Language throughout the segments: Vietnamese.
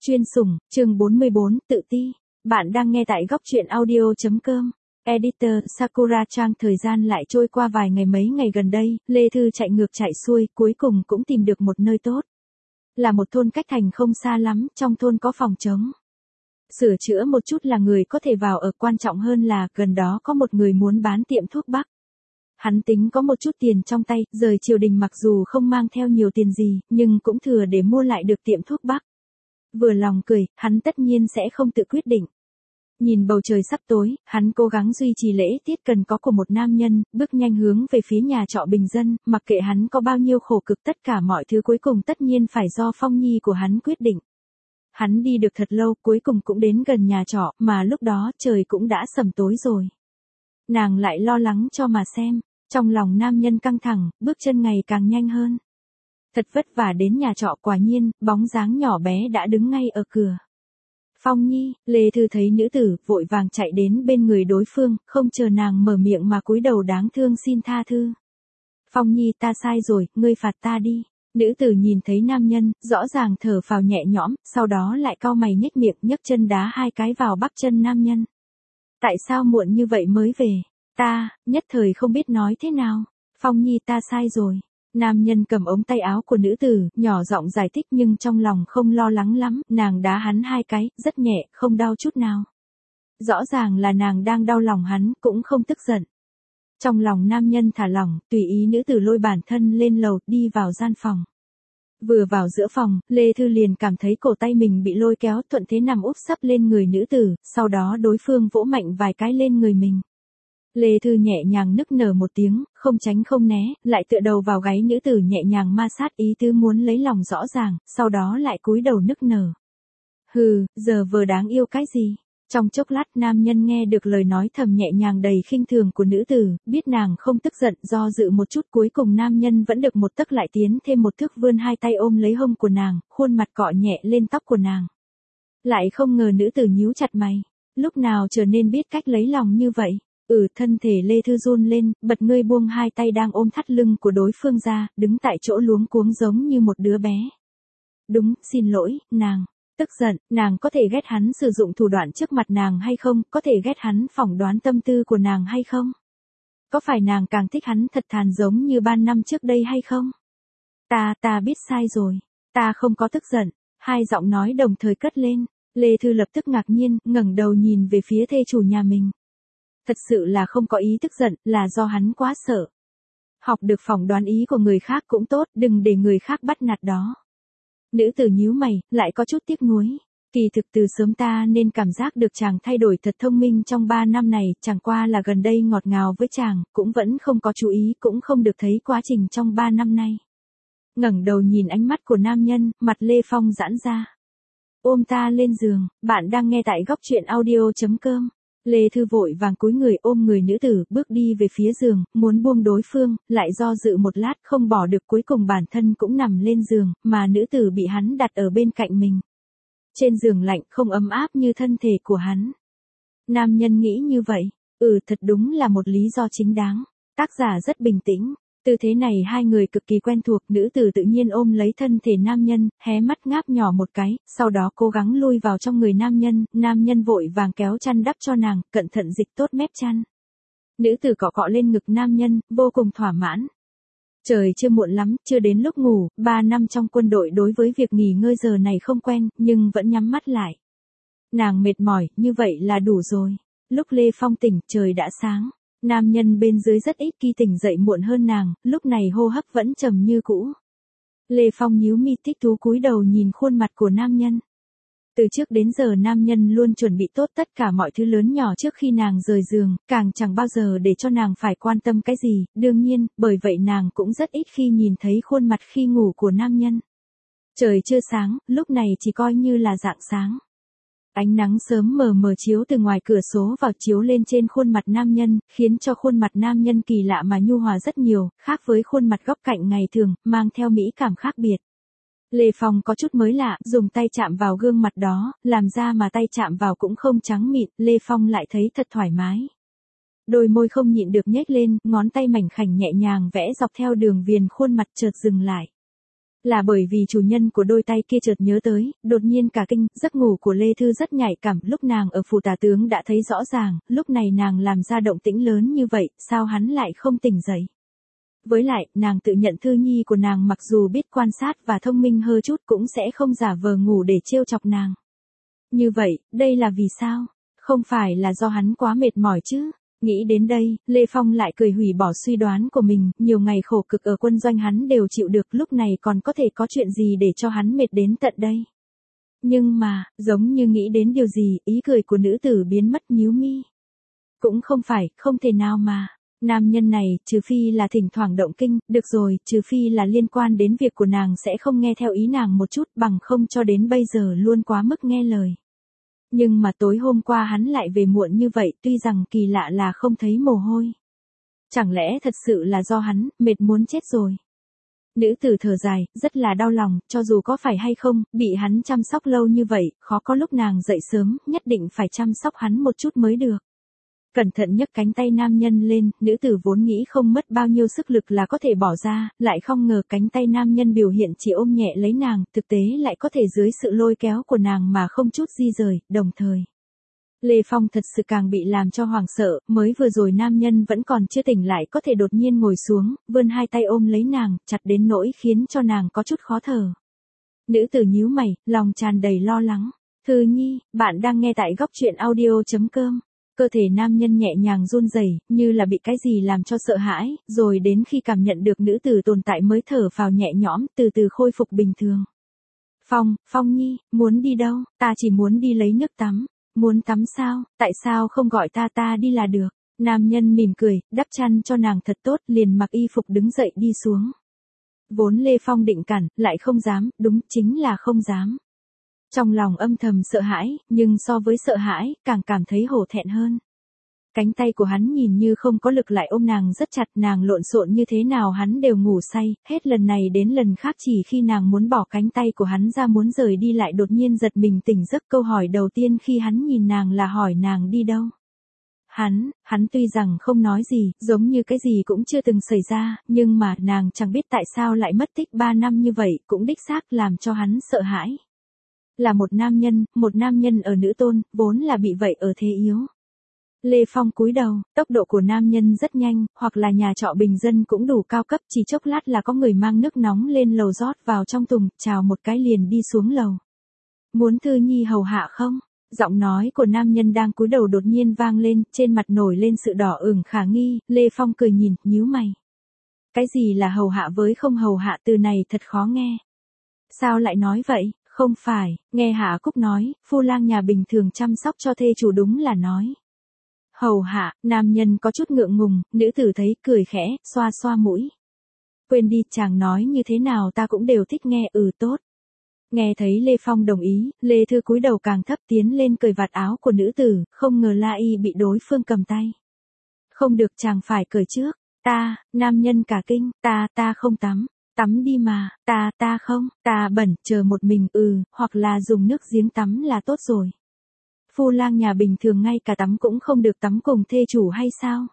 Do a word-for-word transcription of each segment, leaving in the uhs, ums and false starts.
Chuyên sủng, chương bốn mươi bốn, tự ti. Bạn đang nghe tại góc truyện audio.com. Editor Sakura-chan. Thời gian lại trôi qua vài ngày mấy ngày gần đây, Lê Thư chạy ngược chạy xuôi, cuối cùng cũng tìm được một nơi tốt. Là một thôn cách thành không xa lắm, trong thôn có phòng trống. Sửa chữa một chút là người có thể vào ở, quan trọng hơn là gần đó có một người muốn bán tiệm thuốc bắc. Hắn tính có một chút tiền trong tay, rời triều đình mặc dù không mang theo nhiều tiền gì, nhưng cũng thừa để mua lại được tiệm thuốc bắc. Vừa lòng cười, hắn tất nhiên sẽ không tự quyết định. Nhìn bầu trời sắp tối, hắn cố gắng duy trì lễ tiết cần có của một nam nhân, bước nhanh hướng về phía nhà trọ bình dân, mặc kệ hắn có bao nhiêu khổ cực, tất cả mọi thứ cuối cùng tất nhiên phải do Phong Nhi của hắn quyết định. Hắn đi được thật lâu, cuối cùng cũng đến gần nhà trọ, mà lúc đó trời cũng đã sầm tối rồi. Nàng lại lo lắng cho mà xem, trong lòng nam nhân căng thẳng, bước chân ngày càng nhanh hơn. Thật vất vả đến nhà trọ, quả nhiên, bóng dáng nhỏ bé đã đứng ngay ở cửa. Phong Nhi, Lê Thư thấy nữ tử, vội vàng chạy đến bên người đối phương, không chờ nàng mở miệng mà cúi đầu đáng thương xin tha thứ. Phong Nhi, ta sai rồi, ngươi phạt ta đi. Nữ tử nhìn thấy nam nhân, rõ ràng thở phào nhẹ nhõm, sau đó lại cau mày nhếch miệng, nhấc chân đá hai cái vào bắp chân nam nhân. Tại sao muộn như vậy mới về? Ta, nhất thời không biết nói thế nào. Phong Nhi, ta sai rồi. Nam nhân cầm ống tay áo của nữ tử, nhỏ giọng giải thích nhưng trong lòng không lo lắng lắm, nàng đá hắn hai cái, rất nhẹ, không đau chút nào. Rõ ràng là nàng đang đau lòng hắn, cũng không tức giận. Trong lòng nam nhân thả lỏng, tùy ý nữ tử lôi bản thân lên lầu, đi vào gian phòng. Vừa vào giữa phòng, Lê Thư liền cảm thấy cổ tay mình bị lôi kéo, thuận thế nằm úp sấp lên người nữ tử, sau đó đối phương vỗ mạnh vài cái lên người mình. Lê Thư nhẹ nhàng nức nở một tiếng, không tránh không né, lại tựa đầu vào gáy nữ tử nhẹ nhàng ma sát, ý tứ muốn lấy lòng rõ ràng, sau đó lại cúi đầu nức nở. Hừ, giờ vờ đáng yêu cái gì? Trong chốc lát nam nhân nghe được lời nói thầm nhẹ nhàng đầy khinh thường của nữ tử, biết nàng không tức giận, do dự một chút, cuối cùng nam nhân vẫn được một tấc lại tiến thêm một thước, vươn hai tay ôm lấy hông của nàng, khuôn mặt cọ nhẹ lên tóc của nàng. Lại không ngờ nữ tử nhíu chặt mày, lúc nào trở nên biết cách lấy lòng như vậy. Ừ, thân thể Lê Thư run lên, bật ngươi buông hai tay đang ôm thắt lưng của đối phương ra, đứng tại chỗ luống cuống giống như một đứa bé. Đúng, xin lỗi, nàng. Tức giận, nàng có thể ghét hắn sử dụng thủ đoạn trước mặt nàng hay không, có thể ghét hắn phỏng đoán tâm tư của nàng hay không? Có phải nàng càng thích hắn thật thà giống như ban năm trước đây hay không? Ta, ta biết sai rồi. Ta không có tức giận. Hai giọng nói đồng thời cất lên. Lê Thư lập tức ngạc nhiên, ngẩng đầu nhìn về phía thê chủ nhà mình. Thật sự là không có ý tức giận, là do hắn quá sợ. Học được phỏng đoán ý của người khác cũng tốt, đừng để người khác bắt nạt đó. Nữ tử nhíu mày, lại có chút tiếc nuối. Kỳ thực từ sớm ta nên cảm giác được chàng thay đổi thật thông minh trong ba năm này, chẳng qua là gần đây ngọt ngào với chàng, cũng vẫn không có chú ý, cũng không được thấy quá trình trong ba năm nay. Ngẩng đầu nhìn ánh mắt của nam nhân, mặt Lê Phong giãn ra. Ôm ta lên giường, bạn đang nghe tại góc truyện audio.com. Lê Thư vội vàng cúi người ôm người nữ tử, bước đi về phía giường, muốn buông đối phương, lại do dự một lát không bỏ được, cuối cùng bản thân cũng nằm lên giường, mà nữ tử bị hắn đặt ở bên cạnh mình. Trên giường lạnh không ấm áp như thân thể của hắn. Nam nhân nghĩ như vậy, ừ thật đúng là một lý do chính đáng. Tác giả rất bình tĩnh. Tư thế này hai người cực kỳ quen thuộc, nữ tử tự nhiên ôm lấy thân thể nam nhân, hé mắt ngáp nhỏ một cái, sau đó cố gắng lui vào trong người nam nhân, nam nhân vội vàng kéo chăn đắp cho nàng, cẩn thận dịch tốt mép chăn. Nữ tử cọ cọ lên ngực nam nhân, vô cùng thỏa mãn. Trời chưa muộn lắm, chưa đến lúc ngủ, ba năm trong quân đội đối với việc nghỉ ngơi giờ này không quen, nhưng vẫn nhắm mắt lại. Nàng mệt mỏi, như vậy là đủ rồi. Lúc Lê Phong tỉnh, trời đã sáng. Nam nhân bên dưới rất ít khi tỉnh dậy muộn hơn nàng, lúc này hô hấp vẫn trầm như cũ. Lê Phong nhíu mi thích thú cúi đầu nhìn khuôn mặt của nam nhân. Từ trước đến giờ nam nhân luôn chuẩn bị tốt tất cả mọi thứ lớn nhỏ trước khi nàng rời giường, càng chẳng bao giờ để cho nàng phải quan tâm cái gì, đương nhiên, bởi vậy nàng cũng rất ít khi nhìn thấy khuôn mặt khi ngủ của nam nhân. Trời chưa sáng, lúc này chỉ coi như là rạng sáng. Ánh nắng sớm mờ mờ chiếu từ ngoài cửa sổ vào, chiếu lên trên khuôn mặt nam nhân, khiến cho khuôn mặt nam nhân kỳ lạ mà nhu hòa rất nhiều, khác với khuôn mặt góc cạnh ngày thường, mang theo mỹ cảm khác biệt. Lê Phong có chút mới lạ, dùng tay chạm vào gương mặt đó, làm ra mà tay chạm vào cũng không trắng mịn, Lê Phong lại thấy thật thoải mái. Đôi môi không nhịn được nhếch lên, ngón tay mảnh khảnh nhẹ nhàng vẽ dọc theo đường viền khuôn mặt chợt dừng lại. Là bởi vì chủ nhân của đôi tay kia chợt nhớ tới, đột nhiên cả kinh, giấc ngủ của Lê Thư rất nhạy cảm, lúc nàng ở phủ tả tướng đã thấy rõ ràng, lúc này nàng làm ra động tĩnh lớn như vậy, sao hắn lại không tỉnh dậy. Với lại, nàng tự nhận Thư Nhi của nàng mặc dù biết quan sát và thông minh hơi chút cũng sẽ không giả vờ ngủ để trêu chọc nàng. Như vậy, đây là vì sao? Không phải là do hắn quá mệt mỏi chứ? Nghĩ đến đây, Lê Phong lại cười hủy bỏ suy đoán của mình, nhiều ngày khổ cực ở quân doanh hắn đều chịu được, lúc này còn có thể có chuyện gì để cho hắn mệt đến tận đây. Nhưng mà, giống như nghĩ đến điều gì, ý cười của nữ tử biến mất, nhíu mi. Cũng không phải, không thể nào mà. Nam nhân này, trừ phi là thỉnh thoảng động kinh, được rồi, trừ phi là liên quan đến việc của nàng sẽ không nghe theo ý nàng một chút, bằng không cho đến bây giờ luôn quá mức nghe lời. Nhưng mà tối hôm qua hắn lại về muộn như vậy, tuy rằng kỳ lạ là không thấy mồ hôi. Chẳng lẽ thật sự là do hắn, mệt muốn chết rồi. Nữ tử thở dài, rất là đau lòng, cho dù có phải hay không, bị hắn chăm sóc lâu như vậy, khó có lúc nàng dậy sớm, nhất định phải chăm sóc hắn một chút mới được. Cẩn thận nhấc cánh tay nam nhân lên, nữ tử vốn nghĩ không mất bao nhiêu sức lực là có thể bỏ ra, lại không ngờ cánh tay nam nhân biểu hiện chỉ ôm nhẹ lấy nàng, thực tế lại có thể dưới sự lôi kéo của nàng mà không chút di rời, đồng thời. Lê Phong thật sự càng bị làm cho hoảng sợ, mới vừa rồi nam nhân vẫn còn chưa tỉnh lại có thể đột nhiên ngồi xuống, vươn hai tay ôm lấy nàng, chặt đến nỗi khiến cho nàng có chút khó thở. Nữ tử nhíu mày, lòng tràn đầy lo lắng. Thư Nhi, bạn đang nghe tại góc truyện audio chấm com. Cơ thể nam nhân nhẹ nhàng run rẩy, như là bị cái gì làm cho sợ hãi, rồi đến khi cảm nhận được nữ tử tồn tại mới thở phào nhẹ nhõm, từ từ khôi phục bình thường. Phong, Phong Nhi, muốn đi đâu? Ta chỉ muốn đi lấy nước tắm. Muốn tắm sao? Tại sao không gọi ta ta đi là được? Nam nhân mỉm cười, đắp chăn cho nàng thật tốt, liền mặc y phục đứng dậy đi xuống. Vốn Lê Phong định cản, lại không dám, đúng chính là không dám. Trong lòng âm thầm sợ hãi, nhưng so với sợ hãi, càng cảm thấy hổ thẹn hơn. Cánh tay của hắn nhìn như không có lực lại ôm nàng rất chặt, nàng lộn xộn như thế nào hắn đều ngủ say, hết lần này đến lần khác chỉ khi nàng muốn bỏ cánh tay của hắn ra muốn rời đi lại đột nhiên giật mình tỉnh giấc. Câu hỏi đầu tiên khi hắn nhìn nàng là hỏi nàng đi đâu. Hắn, hắn tuy rằng không nói gì, giống như cái gì cũng chưa từng xảy ra, nhưng mà nàng chẳng biết tại sao lại mất tích ba năm như vậy, cũng đích xác làm cho hắn sợ hãi. Là một nam nhân, một nam nhân ở nữ tôn, vốn là bị vậy ở thế yếu. Lê Phong cúi đầu, tốc độ của nam nhân rất nhanh, hoặc là nhà trọ bình dân cũng đủ cao cấp, chỉ chốc lát là có người mang nước nóng lên lầu rót vào trong thùng, chào một cái liền đi xuống lầu. Muốn Thư Nhi hầu hạ không? Giọng nói của nam nhân đang cúi đầu đột nhiên vang lên, trên mặt nổi lên sự đỏ ửng khả nghi, Lê Phong cười nhìn, nhíu mày. Cái gì là hầu hạ với không hầu hạ, từ này thật khó nghe. Sao lại nói vậy? Không phải, nghe Hạ Cúc nói, phu lang nhà bình thường chăm sóc cho thê chủ đúng là nói. Hầu hạ, nam nhân có chút ngượng ngùng, nữ tử thấy cười khẽ, xoa xoa mũi. Quên đi, chàng nói như thế nào ta cũng đều thích nghe, ừ tốt. Nghe thấy Lê Phong đồng ý, Lê Thư cúi đầu càng thấp tiến lên cởi vạt áo của nữ tử, không ngờ La Y bị đối phương cầm tay. Không được, chàng phải cởi trước. Ta, nam nhân cả kinh, ta, ta không tắm. Tắm đi mà, ta, ta không, ta bẩn, chờ một mình, ừ, hoặc là dùng nước giếng tắm là tốt rồi. Phu lang nhà bình thường ngay cả tắm cũng không được tắm cùng thê chủ hay sao?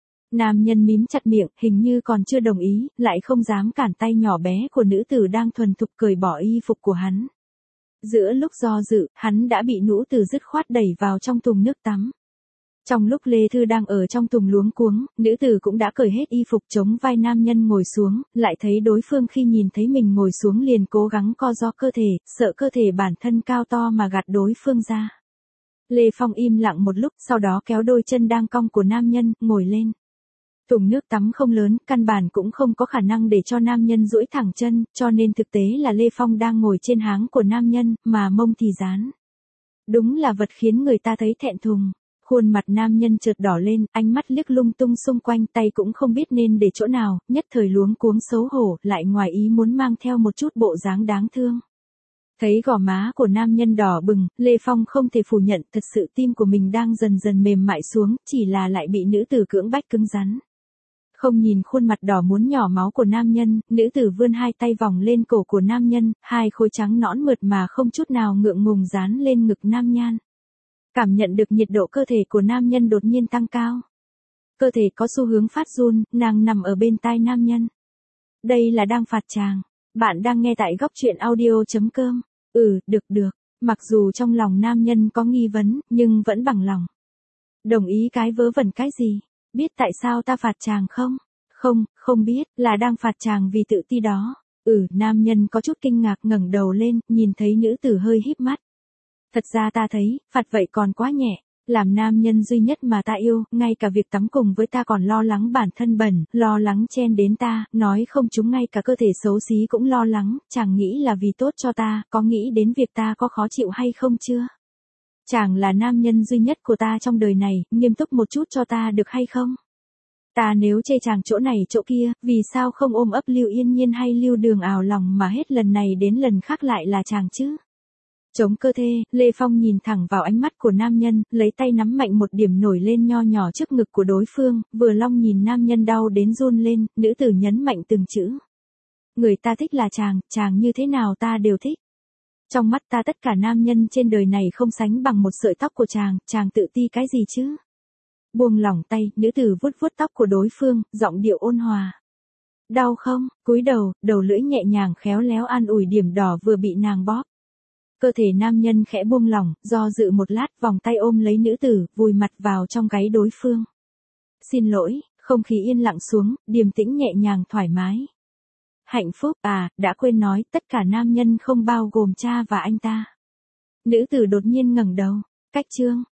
Nam nhân mím chặt miệng, hình như còn chưa đồng ý, lại không dám cản tay nhỏ bé của nữ tử đang thuần thục cởi bỏ y phục của hắn. Giữa lúc do dự, hắn đã bị nữ tử dứt khoát đẩy vào trong thùng nước tắm. Trong lúc Lê Thư đang ở trong thùng luống cuống, nữ tử cũng đã cởi hết y phục chống vai nam nhân ngồi xuống, lại thấy đối phương khi nhìn thấy mình ngồi xuống liền cố gắng co ro cơ thể, sợ cơ thể bản thân cao to mà gạt đối phương ra. Lê Phong im lặng một lúc, sau đó kéo đôi chân đang cong của nam nhân, ngồi lên. Thùng nước tắm không lớn, căn bản cũng không có khả năng để cho nam nhân duỗi thẳng chân, cho nên thực tế là Lê Phong đang ngồi trên háng của nam nhân, mà mông thì dán. Đúng là vật khiến người ta thấy thẹn thùng. Khuôn mặt nam nhân chợt đỏ lên, ánh mắt liếc lung tung xung quanh, tay cũng không biết nên để chỗ nào, nhất thời luống cuống xấu hổ, lại ngoài ý muốn mang theo một chút bộ dáng đáng thương. Thấy gò má của nam nhân đỏ bừng, Lê Phong không thể phủ nhận, thật sự tim của mình đang dần dần mềm mại xuống, chỉ là lại bị nữ tử cưỡng bách cứng rắn. Không nhìn khuôn mặt đỏ muốn nhỏ máu của nam nhân, nữ tử vươn hai tay vòng lên cổ của nam nhân, hai khối trắng nõn mượt mà không chút nào ngượng ngùng dán lên ngực nam nhan. Cảm nhận được nhiệt độ cơ thể của nam nhân đột nhiên tăng cao. Cơ thể có xu hướng phát run, nàng nằm ở bên tai nam nhân. Đây là đang phạt chàng. Bạn đang nghe tại góc chuyện audio chấm com. Ừ, được được. Mặc dù trong lòng nam nhân có nghi vấn, nhưng vẫn bằng lòng. Đồng ý cái vớ vẩn cái gì? Biết tại sao ta phạt chàng không? Không, không biết, là đang phạt chàng vì tự ti đó. Ừ, nam nhân có chút kinh ngạc ngẩng đầu lên, nhìn thấy nữ tử hơi híp mắt. Thật ra ta thấy, phạt vậy còn quá nhẹ. Làm nam nhân duy nhất mà ta yêu, ngay cả việc tắm cùng với ta còn lo lắng bản thân bẩn, lo lắng chen đến ta, nói không chúng ngay cả cơ thể xấu xí cũng lo lắng, chàng nghĩ là vì tốt cho ta, có nghĩ đến việc ta có khó chịu hay không chưa? Chàng là nam nhân duy nhất của ta trong đời này, nghiêm túc một chút cho ta được hay không? Ta nếu chê chàng chỗ này chỗ kia, vì sao không ôm ấp Lưu Yên Nhiên hay Lưu Đường ảo lòng mà hết lần này đến lần khác lại là chàng chứ? Chống cơ thể, Lê Phong nhìn thẳng vào ánh mắt của nam nhân, lấy tay nắm mạnh một điểm nổi lên nho nhỏ trước ngực của đối phương, vừa long nhìn nam nhân đau đến run lên, nữ tử nhấn mạnh từng chữ. Người ta thích là chàng, chàng như thế nào ta đều thích. Trong mắt ta tất cả nam nhân trên đời này không sánh bằng một sợi tóc của chàng, chàng tự ti cái gì chứ? Buông lỏng tay, nữ tử vuốt vuốt tóc của đối phương, giọng điệu ôn hòa. Đau không? Cúi đầu, đầu lưỡi nhẹ nhàng khéo léo an ủi điểm đỏ vừa bị nàng bóp. Cơ thể nam nhân khẽ buông lỏng, do dự một lát, vòng tay ôm lấy nữ tử, vùi mặt vào trong gáy đối phương. Xin lỗi, không khí yên lặng xuống, điềm tĩnh nhẹ nhàng thoải mái. Hạnh phúc, à, đã quên nói, tất cả nam nhân không bao gồm cha và anh ta. Nữ tử đột nhiên ngẩng đầu, cách chương.